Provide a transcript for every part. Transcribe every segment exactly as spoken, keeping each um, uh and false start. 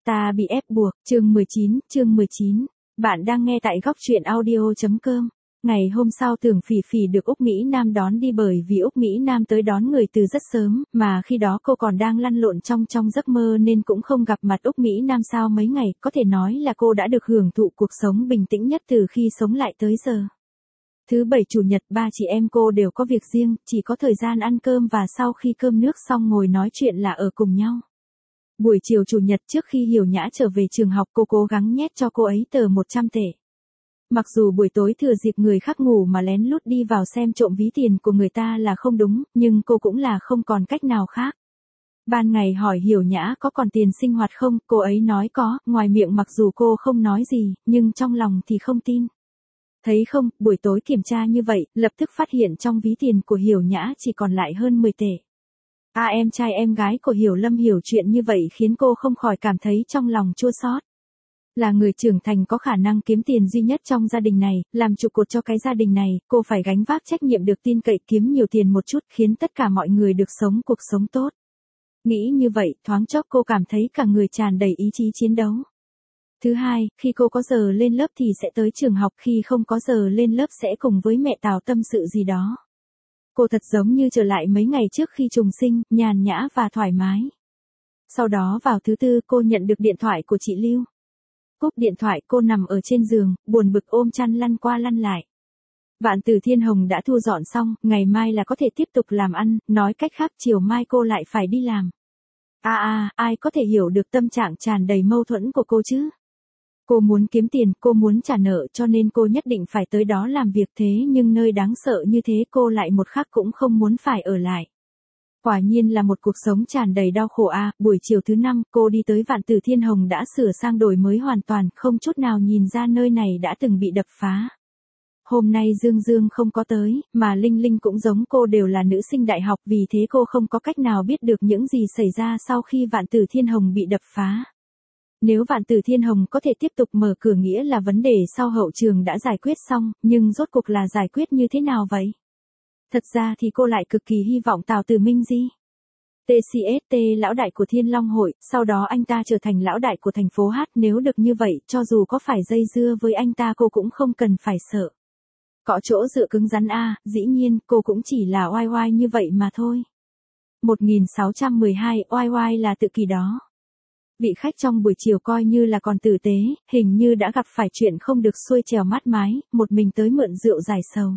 Ta bị ép buộc, chương mười chín, chương mười chín. Bạn đang nghe tại góc truyện audio chấm com. Ngày hôm sau Tưởng Phỉ Phỉ được Úc Mỹ Nam đón đi bởi vì Úc Mỹ Nam tới đón người từ rất sớm, mà khi đó cô còn đang lăn lộn trong trong giấc mơ nên cũng không gặp mặt Úc Mỹ Nam sau mấy ngày, có thể nói là cô đã được hưởng thụ cuộc sống bình tĩnh nhất từ khi sống lại tới giờ. Thứ bảy chủ nhật ba chị em cô đều có việc riêng, chỉ có thời gian ăn cơm và sau khi cơm nước xong ngồi nói chuyện là ở cùng nhau. Buổi chiều chủ nhật trước khi Hiểu Nhã trở về trường học cô cố gắng nhét cho cô ấy tờ một trăm tệ. Mặc dù buổi tối thừa dịp người khác ngủ mà lén lút đi vào xem trộm ví tiền của người ta là không đúng, nhưng cô cũng là không còn cách nào khác. Ban ngày hỏi Hiểu Nhã có còn tiền sinh hoạt không, cô ấy nói có, ngoài miệng mặc dù cô không nói gì, nhưng trong lòng thì không tin. Thấy không, buổi tối kiểm tra như vậy, lập tức phát hiện trong ví tiền của Hiểu Nhã chỉ còn lại hơn mười tệ. À em trai em gái của Hiểu Lâm hiểu chuyện như vậy khiến cô không khỏi cảm thấy trong lòng chua xót. Là người trưởng thành có khả năng kiếm tiền duy nhất trong gia đình này, làm trụ cột cho cái gia đình này, cô phải gánh vác trách nhiệm được tin cậy kiếm nhiều tiền một chút khiến tất cả mọi người được sống cuộc sống tốt. Nghĩ như vậy, thoáng chốc cô cảm thấy cả người tràn đầy ý chí chiến đấu. Thứ hai, khi cô có giờ lên lớp thì sẽ tới trường học, khi không có giờ lên lớp sẽ cùng với mẹ Tào tâm sự gì đó. Cô thật giống như trở lại mấy ngày trước khi trùng sinh, nhàn nhã và thoải mái. Sau đó vào thứ tư cô nhận được điện thoại của chị Lưu. Cúp điện thoại cô nằm ở trên giường, buồn bực ôm chăn lăn qua lăn lại. Vạn Tử Thiên Hồng đã thu dọn xong, ngày mai là có thể tiếp tục làm ăn, nói cách khác chiều mai cô lại phải đi làm. À à, ai có thể hiểu được tâm trạng tràn đầy mâu thuẫn của cô chứ? Cô muốn kiếm tiền, cô muốn trả nợ cho nên cô nhất định phải tới đó làm việc, thế nhưng nơi đáng sợ như thế cô lại một khắc cũng không muốn phải ở lại. Quả nhiên là một cuộc sống tràn đầy đau khổ a. À, buổi chiều thứ năm cô đi tới Vạn Tử Thiên Hồng đã sửa sang đổi mới hoàn toàn, không chút nào nhìn ra nơi này đã từng bị đập phá. Hôm nay Dương Dương không có tới, mà Linh Linh cũng giống cô đều là nữ sinh đại học, vì thế cô không có cách nào biết được những gì xảy ra sau khi Vạn Tử Thiên Hồng bị đập phá. Nếu Vạn Tử Thiên Hồng có thể tiếp tục mở cửa nghĩa là vấn đề sau hậu trường đã giải quyết xong, nhưng rốt cuộc là giải quyết như thế nào vậy? Thật ra thì cô lại cực kỳ hy vọng Tào Tử Minh gì? tê xê ét tê lão đại của Thiên Long hội, sau đó anh ta trở thành lão đại của thành phố Hát, nếu được như vậy, cho dù có phải dây dưa với anh ta cô cũng không cần phải sợ. Có chỗ dựa cứng rắn a, à, dĩ nhiên, cô cũng chỉ là oai oai như vậy mà thôi. một nghìn sáu trăm mười hai, oai oai là tự kỳ đó. Vị khách trong buổi chiều coi như là còn tử tế, hình như đã gặp phải chuyện không được xuôi trèo mát mái, một mình tới mượn rượu giải sầu.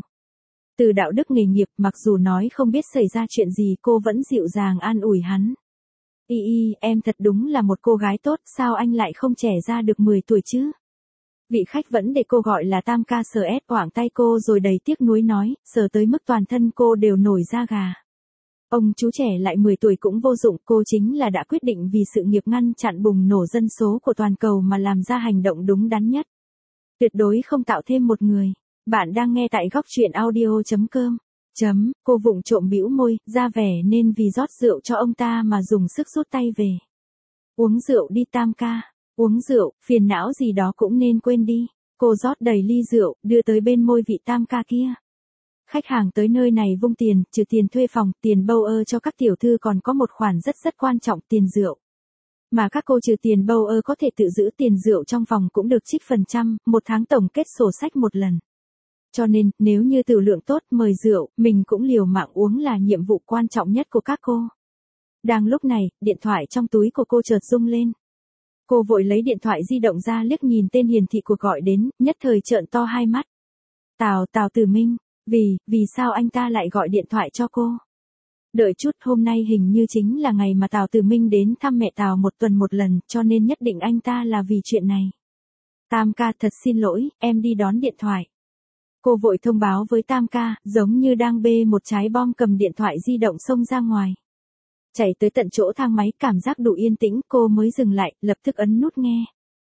Từ đạo đức nghề nghiệp, mặc dù nói không biết xảy ra chuyện gì cô vẫn dịu dàng an ủi hắn. Y y, em thật đúng là một cô gái tốt, sao anh lại không trẻ ra được mười tuổi chứ? Vị khách vẫn để cô gọi là Tam ca sờ ép quảng tay cô rồi đầy tiếc nuối nói, sờ tới mức toàn thân cô đều nổi da gà. Ông chú trẻ lại mười tuổi cũng vô dụng, cô chính là đã quyết định vì sự nghiệp ngăn chặn bùng nổ dân số của toàn cầu mà làm ra hành động đúng đắn nhất. Tuyệt đối không tạo thêm một người. Bạn đang nghe tại góc truyện audio chấm com. Chấm, cô vụng trộm bĩu môi, ra vẻ nên vì rót rượu cho ông ta mà dùng sức rút tay về. Uống rượu đi Tam ca, uống rượu, phiền não gì đó cũng nên quên đi. Cô rót đầy ly rượu, đưa tới bên môi vị Tam ca kia. Khách hàng tới nơi này vung tiền, trừ tiền thuê phòng, tiền bâu ơ cho các tiểu thư còn có một khoản rất rất quan trọng, tiền rượu. Mà các cô trừ tiền bâu ơ có thể tự giữ tiền rượu trong phòng cũng được trích phần trăm, một tháng tổng kết sổ sách một lần. Cho nên, nếu như tử lượng tốt mời rượu, mình cũng liều mạng uống là nhiệm vụ quan trọng nhất của các cô. Đang lúc này, điện thoại trong túi của cô chợt rung lên. Cô vội lấy điện thoại di động ra liếc nhìn tên hiển thị cuộc gọi đến, nhất thời trợn to hai mắt. Tào, Tào Tử Minh, vì, vì sao anh ta lại gọi điện thoại cho cô? Đợi chút, hôm nay hình như chính là ngày mà Tào Tử Minh đến thăm mẹ Tào một tuần một lần, cho nên nhất định anh ta là vì chuyện này. Tam ca thật xin lỗi, em đi đón điện thoại. Cô vội thông báo với Tam ca, giống như đang bê một trái bom cầm điện thoại di động xông ra ngoài. Chạy tới tận chỗ thang máy, cảm giác đủ yên tĩnh, cô mới dừng lại, lập tức ấn nút nghe.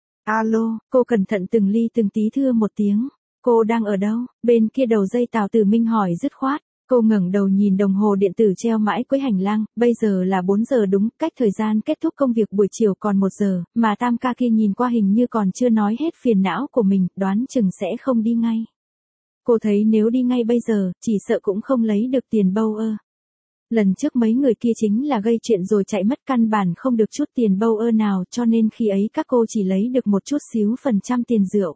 Alo, cô cẩn thận từng ly từng tí thưa một tiếng. Cô đang ở đâu? Bên kia đầu dây Tào Tử Minh hỏi dứt khoát. Cô ngẩng đầu nhìn đồng hồ điện tử treo mãi cuối hành lang, bây giờ là bốn giờ đúng, cách thời gian kết thúc công việc buổi chiều còn một giờ, mà Tam ca kia nhìn qua hình như còn chưa nói hết phiền não của mình, đoán chừng sẽ không đi ngay. Cô thấy nếu đi ngay bây giờ, chỉ sợ cũng không lấy được tiền bâu ơ. Lần trước mấy người kia chính là gây chuyện rồi chạy mất, căn bản không được chút tiền bâu ơ nào, cho nên khi ấy các cô chỉ lấy được một chút xíu phần trăm tiền rượu.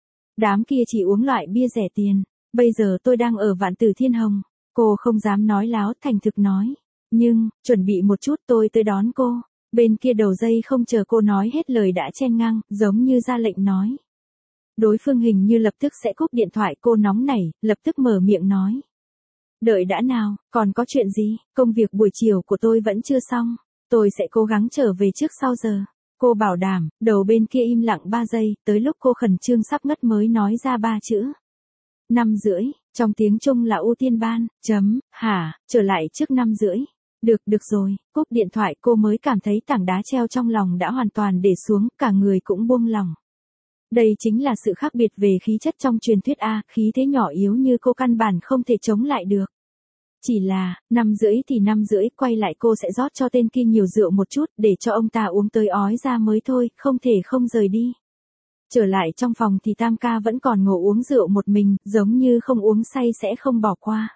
Đám kia chỉ uống loại bia rẻ tiền. Bây giờ tôi đang ở Vạn Tử Thiên Hồng. Cô không dám nói láo, thành thực nói. Nhưng, chuẩn bị một chút, tôi tới đón cô. Bên kia đầu dây không chờ cô nói hết lời đã chen ngang, giống như ra lệnh nói. Đối phương hình như lập tức sẽ cúp điện thoại, cô nóng nảy, lập tức mở miệng nói. Đợi đã nào, còn có chuyện gì, công việc buổi chiều của tôi vẫn chưa xong. Tôi sẽ cố gắng trở về trước sau giờ. Cô bảo đảm, đầu bên kia im lặng ba giây, tới lúc cô khẩn trương sắp ngất mới nói ra ba chữ. Năm rưỡi, trong tiếng Trung là ưu tiên ban, chấm, hả, trở lại trước năm rưỡi. Được, được rồi, cúp điện thoại cô mới cảm thấy tảng đá treo trong lòng đã hoàn toàn để xuống, cả người cũng buông lòng. Đây chính là sự khác biệt về khí chất trong truyền thuyết A, khí thế nhỏ yếu như cô căn bản không thể chống lại được. Chỉ là, năm rưỡi thì năm rưỡi, quay lại cô sẽ rót cho tên kia nhiều rượu một chút, để cho ông ta uống tới ói ra mới thôi, không thể không rời đi. Trở lại trong phòng thì Tam ca vẫn còn ngồi uống rượu một mình, giống như không uống say sẽ không bỏ qua.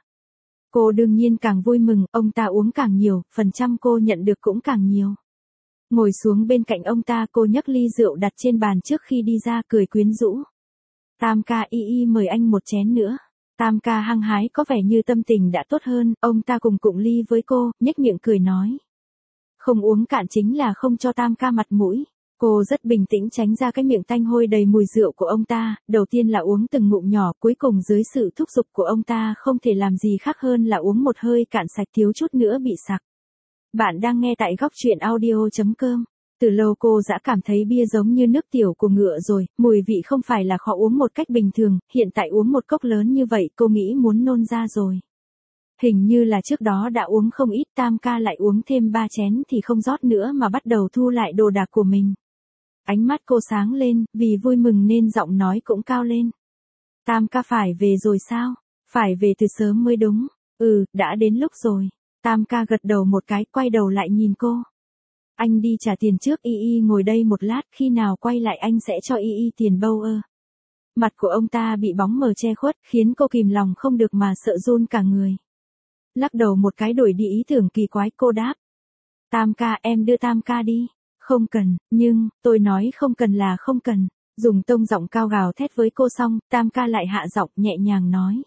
Cô đương nhiên càng vui mừng, ông ta uống càng nhiều, phần trăm cô nhận được cũng càng nhiều. Ngồi xuống bên cạnh ông ta, cô nhấc ly rượu đặt trên bàn trước khi đi ra, cười quyến rũ. Tam ca, y y mời anh một chén nữa. Tam ca hăng hái có vẻ như tâm tình đã tốt hơn, ông ta cùng cụng ly với cô, nhếch miệng cười nói. Không uống cạn chính là không cho Tam ca mặt mũi. Cô rất bình tĩnh tránh ra cái miệng tanh hôi đầy mùi rượu của ông ta, đầu tiên là uống từng ngụm nhỏ, cuối cùng dưới sự thúc giục của ông ta không thể làm gì khác hơn là uống một hơi cạn sạch, thiếu chút nữa bị sặc. Bạn đang nghe tại góc truyện audio chấm com. Từ lâu cô đã cảm thấy bia giống như nước tiểu của ngựa rồi, mùi vị không phải là khó uống một cách bình thường, hiện tại uống một cốc lớn như vậy cô nghĩ muốn nôn ra rồi. Hình như là trước đó đã uống không ít, Tam ca lại uống thêm ba chén thì không rót nữa mà bắt đầu thu lại đồ đạc của mình. Ánh mắt cô sáng lên, vì vui mừng nên giọng nói cũng cao lên. Tam ca phải về rồi sao? Phải về từ sớm mới đúng. Ừ, đã đến lúc rồi. Tam ca gật đầu một cái, quay đầu lại nhìn cô. Anh đi trả tiền trước, y y ngồi đây một lát, khi nào quay lại anh sẽ cho y y tiền bâu ơ. Mặt của ông ta bị bóng mờ che khuất, khiến cô kìm lòng không được mà sợ run cả người. Lắc đầu một cái đổi đi ý tưởng kỳ quái, cô đáp. Tam ca, em đưa Tam ca đi. Không cần, nhưng, tôi nói không cần là không cần. Dùng tông giọng cao gào thét với cô xong, Tam ca lại hạ giọng nhẹ nhàng nói.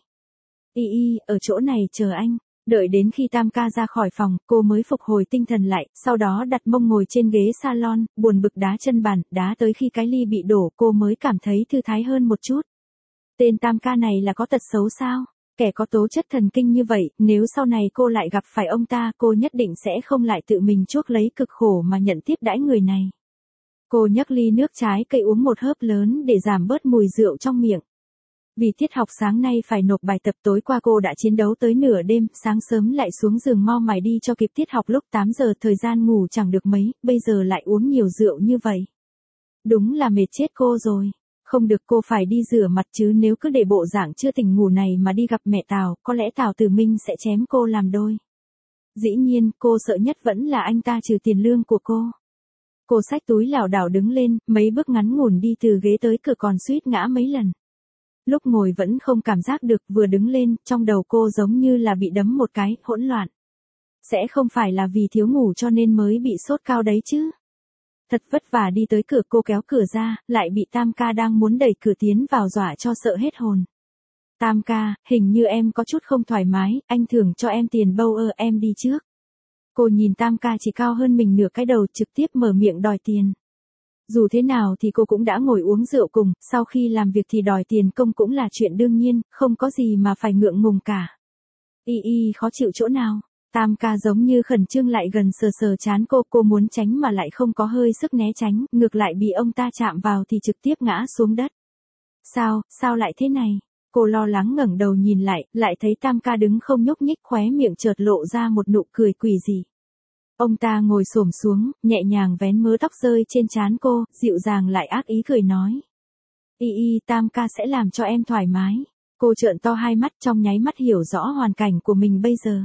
Y y, ở chỗ này chờ anh. Đợi đến khi Tam ca ra khỏi phòng, cô mới phục hồi tinh thần lại, sau đó đặt mông ngồi trên ghế salon, buồn bực đá chân bàn, đá tới khi cái ly bị đổ cô mới cảm thấy thư thái hơn một chút. Tên Tam ca này là có tật xấu sao? Kẻ có tố chất thần kinh như vậy, nếu sau này cô lại gặp phải ông ta, cô nhất định sẽ không lại tự mình chuốc lấy cực khổ mà nhận tiếp đãi người này. Cô nhấc ly nước trái cây uống một hớp lớn để giảm bớt mùi rượu trong miệng. Vì tiết học sáng nay phải nộp bài tập, tối qua cô đã chiến đấu tới nửa đêm, sáng sớm lại xuống giường mau mải đi cho kịp tiết học lúc tám giờ, thời gian ngủ chẳng được mấy, bây giờ lại uống nhiều rượu như vậy. Đúng là mệt chết cô rồi. Không được, cô phải đi rửa mặt chứ, nếu cứ để bộ dạng chưa tỉnh ngủ này mà đi gặp mẹ Tào, có lẽ Tào Tử Minh sẽ chém cô làm đôi. Dĩ nhiên, cô sợ nhất vẫn là anh ta trừ tiền lương của cô. Cô xách túi lảo đảo đứng lên, mấy bước ngắn ngủn đi từ ghế tới cửa còn suýt ngã mấy lần. Lúc ngồi vẫn không cảm giác được, vừa đứng lên, trong đầu cô giống như là bị đấm một cái, hỗn loạn. Sẽ không phải là vì thiếu ngủ cho nên mới bị sốt cao đấy chứ. Thật vất vả đi tới cửa, cô kéo cửa ra, lại bị Tam ca đang muốn đẩy cửa tiến vào dọa cho sợ hết hồn. Tam ca, hình như em có chút không thoải mái, anh thưởng cho em tiền bâu ơ, em đi trước. Cô nhìn Tam ca chỉ cao hơn mình nửa cái đầu, trực tiếp mở miệng đòi tiền. Dù thế nào thì cô cũng đã ngồi uống rượu cùng, sau khi làm việc thì đòi tiền công cũng là chuyện đương nhiên, không có gì mà phải ngượng ngùng cả. Y y khó chịu chỗ nào? Tam ca giống như khẩn trương lại gần sờ sờ chán cô, cô muốn tránh mà lại không có hơi sức né tránh, ngược lại bị ông ta chạm vào thì trực tiếp ngã xuống đất. Sao, sao lại thế này? Cô lo lắng ngẩng đầu nhìn lại, lại thấy Tam ca đứng không nhúc nhích, khóe miệng chợt lộ ra một nụ cười quỷ dị. Ông ta ngồi xổm xuống, nhẹ nhàng vén mớ tóc rơi trên trán cô, dịu dàng lại ác ý cười nói. Y y, Tam ca sẽ làm cho em thoải mái. Cô trợn to hai mắt, trong nháy mắt hiểu rõ hoàn cảnh của mình bây giờ.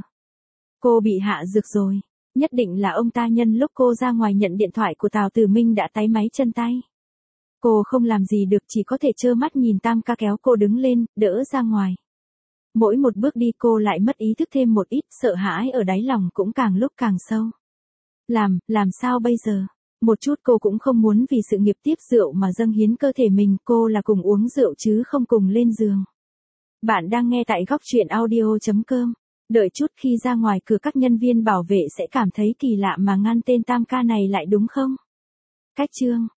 Cô bị hạ dược rồi. Nhất định là ông ta nhân lúc cô ra ngoài nhận điện thoại của Tào Tử Minh đã táy máy chân tay. Cô không làm gì được, chỉ có thể trơ mắt nhìn Tam ca kéo cô đứng lên, đỡ ra ngoài. Mỗi một bước đi cô lại mất ý thức thêm một ít, sợ hãi ở đáy lòng cũng càng lúc càng sâu. Làm, làm sao bây giờ? Một chút cô cũng không muốn vì sự nghiệp tiếp rượu mà dâng hiến cơ thể mình, cô là cùng uống rượu chứ không cùng lên giường. Bạn đang nghe tại góc truyện audio.com. Đợi chút khi ra ngoài cửa các nhân viên bảo vệ sẽ cảm thấy kỳ lạ mà ngăn tên tam ca này lại đúng không? Cách chương